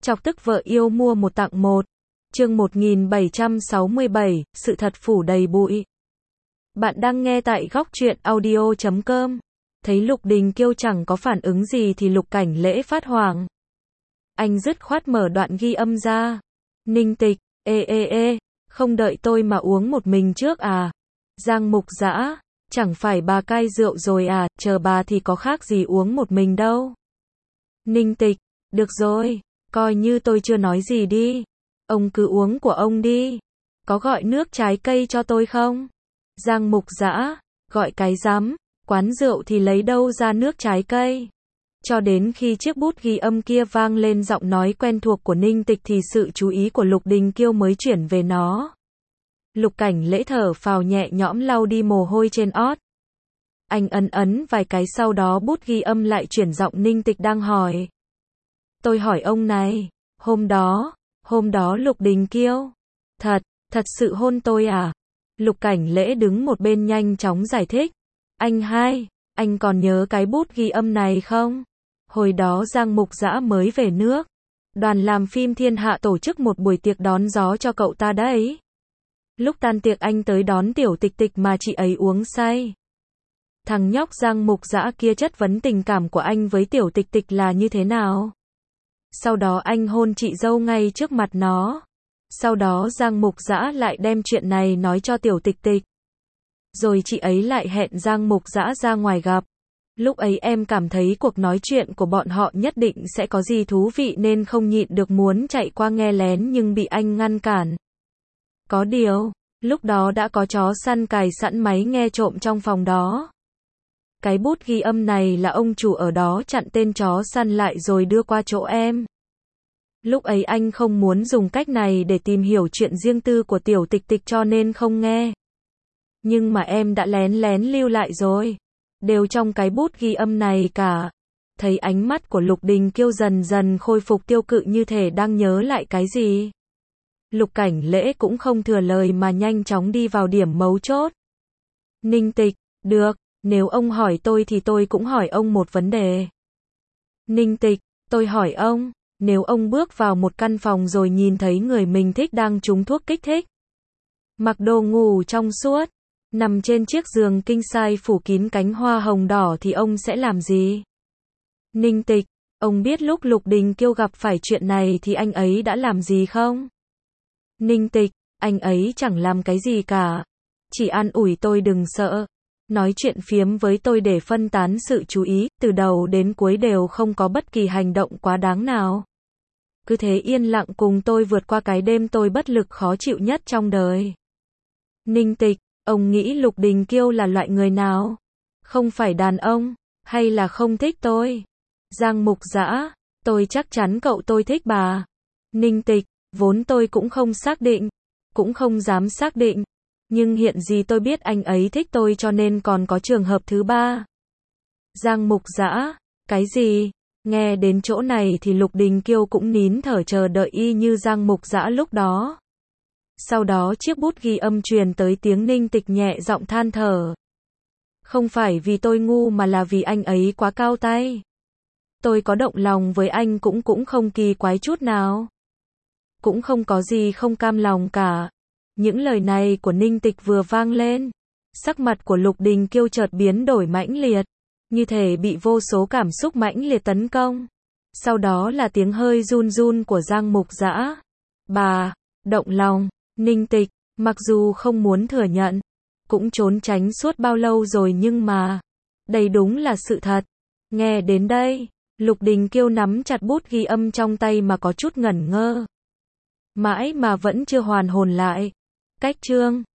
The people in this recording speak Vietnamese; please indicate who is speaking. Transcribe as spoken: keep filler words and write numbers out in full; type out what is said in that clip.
Speaker 1: Chọc tức vợ yêu mua một tặng một. Chương một nghìn bảy trăm sáu mươi bảy, sự thật phủ đầy bụi. Bạn đang nghe tại góc truyện audio chấm com. Thấy Lục Đình Kiêu chẳng có phản ứng gì thì Lục Cảnh Lễ phát hoảng. Anh dứt khoát mở đoạn ghi âm ra. Ninh Tịch, ê ê ê, không đợi tôi mà uống một mình trước à? Giang Mục Dã, chẳng phải bà cai rượu rồi à, chờ bà thì có khác gì uống một mình đâu. Ninh Tịch, được rồi, coi như tôi chưa nói gì đi. Ông cứ uống của ông đi. Có gọi nước trái cây cho tôi không? Giang Mục Dã, gọi cái rắm, quán rượu thì lấy đâu ra nước trái cây. Cho đến khi chiếc bút ghi âm kia vang lên giọng nói quen thuộc của Ninh Tịch thì sự chú ý của Lục Đình Kiêu mới chuyển về nó. Lục Cảnh Lễ thở phào nhẹ nhõm lau đi mồ hôi trên ót. Anh ấn ấn vài cái sau đó bút ghi âm lại chuyển giọng Ninh Tịch đang hỏi. Tôi hỏi ông này, hôm đó, hôm đó Lục Đình Kiêu, thật, thật sự hôn tôi à? Lục Cảnh Lễ đứng một bên nhanh chóng giải thích. Anh hai, anh còn nhớ cái bút ghi âm này không? Hồi đó Giang Mục Dã mới về nước. Đoàn làm phim Thiên Hạ tổ chức một buổi tiệc đón gió cho cậu ta đấy. Lúc tan tiệc anh tới đón Tiểu Tịch Tịch mà chị ấy uống say. Thằng nhóc Giang Mục Dã kia chất vấn tình cảm của anh với Tiểu Tịch Tịch là như thế nào? Sau đó anh hôn chị dâu ngay trước mặt nó. Sau đó Giang Mục Dã lại đem chuyện này nói cho Tiểu Tịch Tịch. Rồi chị ấy lại hẹn Giang Mục Dã ra ngoài gặp. Lúc ấy em cảm thấy cuộc nói chuyện của bọn họ nhất định sẽ có gì thú vị nên không nhịn được muốn chạy qua nghe lén nhưng bị anh ngăn cản. Có điều, lúc đó đã có chó săn cài sẵn máy nghe trộm trong phòng đó. Cái bút ghi âm này là ông chủ ở đó chặn tên chó săn lại rồi đưa qua chỗ em. Lúc ấy anh không muốn dùng cách này để tìm hiểu chuyện riêng tư của Tiểu Tịch Tịch cho nên không nghe. Nhưng mà em đã lén lén lưu lại rồi. Đều trong cái bút ghi âm này cả. Thấy ánh mắt của Lục Đình Kiêu dần dần khôi phục tiêu cự như thể đang nhớ lại cái gì. Lục Cảnh Lễ cũng không thừa lời mà nhanh chóng đi vào điểm mấu chốt. Ninh Tịch, được, nếu ông hỏi tôi thì tôi cũng hỏi ông một vấn đề. Ninh Tịch, tôi hỏi ông, nếu ông bước vào một căn phòng rồi nhìn thấy người mình thích đang trúng thuốc kích thích, mặc đồ ngủ trong suốt, nằm trên chiếc giường king size phủ kín cánh hoa hồng đỏ thì ông sẽ làm gì? Ninh Tịch, ông biết lúc Lục Đình Kiêu gặp phải chuyện này thì anh ấy đã làm gì không? Ninh Tịch, anh ấy chẳng làm cái gì cả. Chỉ an ủi tôi đừng sợ. Nói chuyện phiếm với tôi để phân tán sự chú ý, từ đầu đến cuối đều không có bất kỳ hành động quá đáng nào. Cứ thế yên lặng cùng tôi vượt qua cái đêm tôi bất lực khó chịu nhất trong đời. Ninh Tịch, ông nghĩ Lục Đình Kiêu là loại người nào? Không phải đàn ông, hay là không thích tôi? Giang Mục Dã, tôi chắc chắn cậu tôi thích bà. Ninh Tịch, vốn tôi cũng không xác định, cũng không dám xác định. Nhưng hiện gì tôi biết anh ấy thích tôi cho nên còn có trường hợp thứ ba. Giang Mục Dã, cái gì? Nghe đến chỗ này thì Lục Đình Kiêu cũng nín thở chờ đợi y như Giang Mục Dã lúc đó. Sau đó chiếc bút ghi âm truyền tới tiếng Ninh Tịch nhẹ giọng than thở. Không phải vì tôi ngu mà là vì anh ấy quá cao tay. Tôi có động lòng với anh cũng cũng không kỳ quái chút nào. Cũng không có gì không cam lòng cả. Những lời này của Ninh Tịch vừa vang lên, sắc mặt của Lục Đình Kiêu chợt biến đổi mãnh liệt, như thể bị vô số cảm xúc mãnh liệt tấn công. Sau đó là tiếng hơi run run của Giang Mục Dã. Bà, động lòng. Ninh Tịch, mặc dù không muốn thừa nhận, cũng trốn tránh suốt bao lâu rồi nhưng mà, đây đúng là sự thật. Nghe đến đây, Lục Đình Kiêu nắm chặt bút ghi âm trong tay mà có chút ngẩn ngơ. Mãi mà vẫn chưa hoàn hồn lại. Cách chương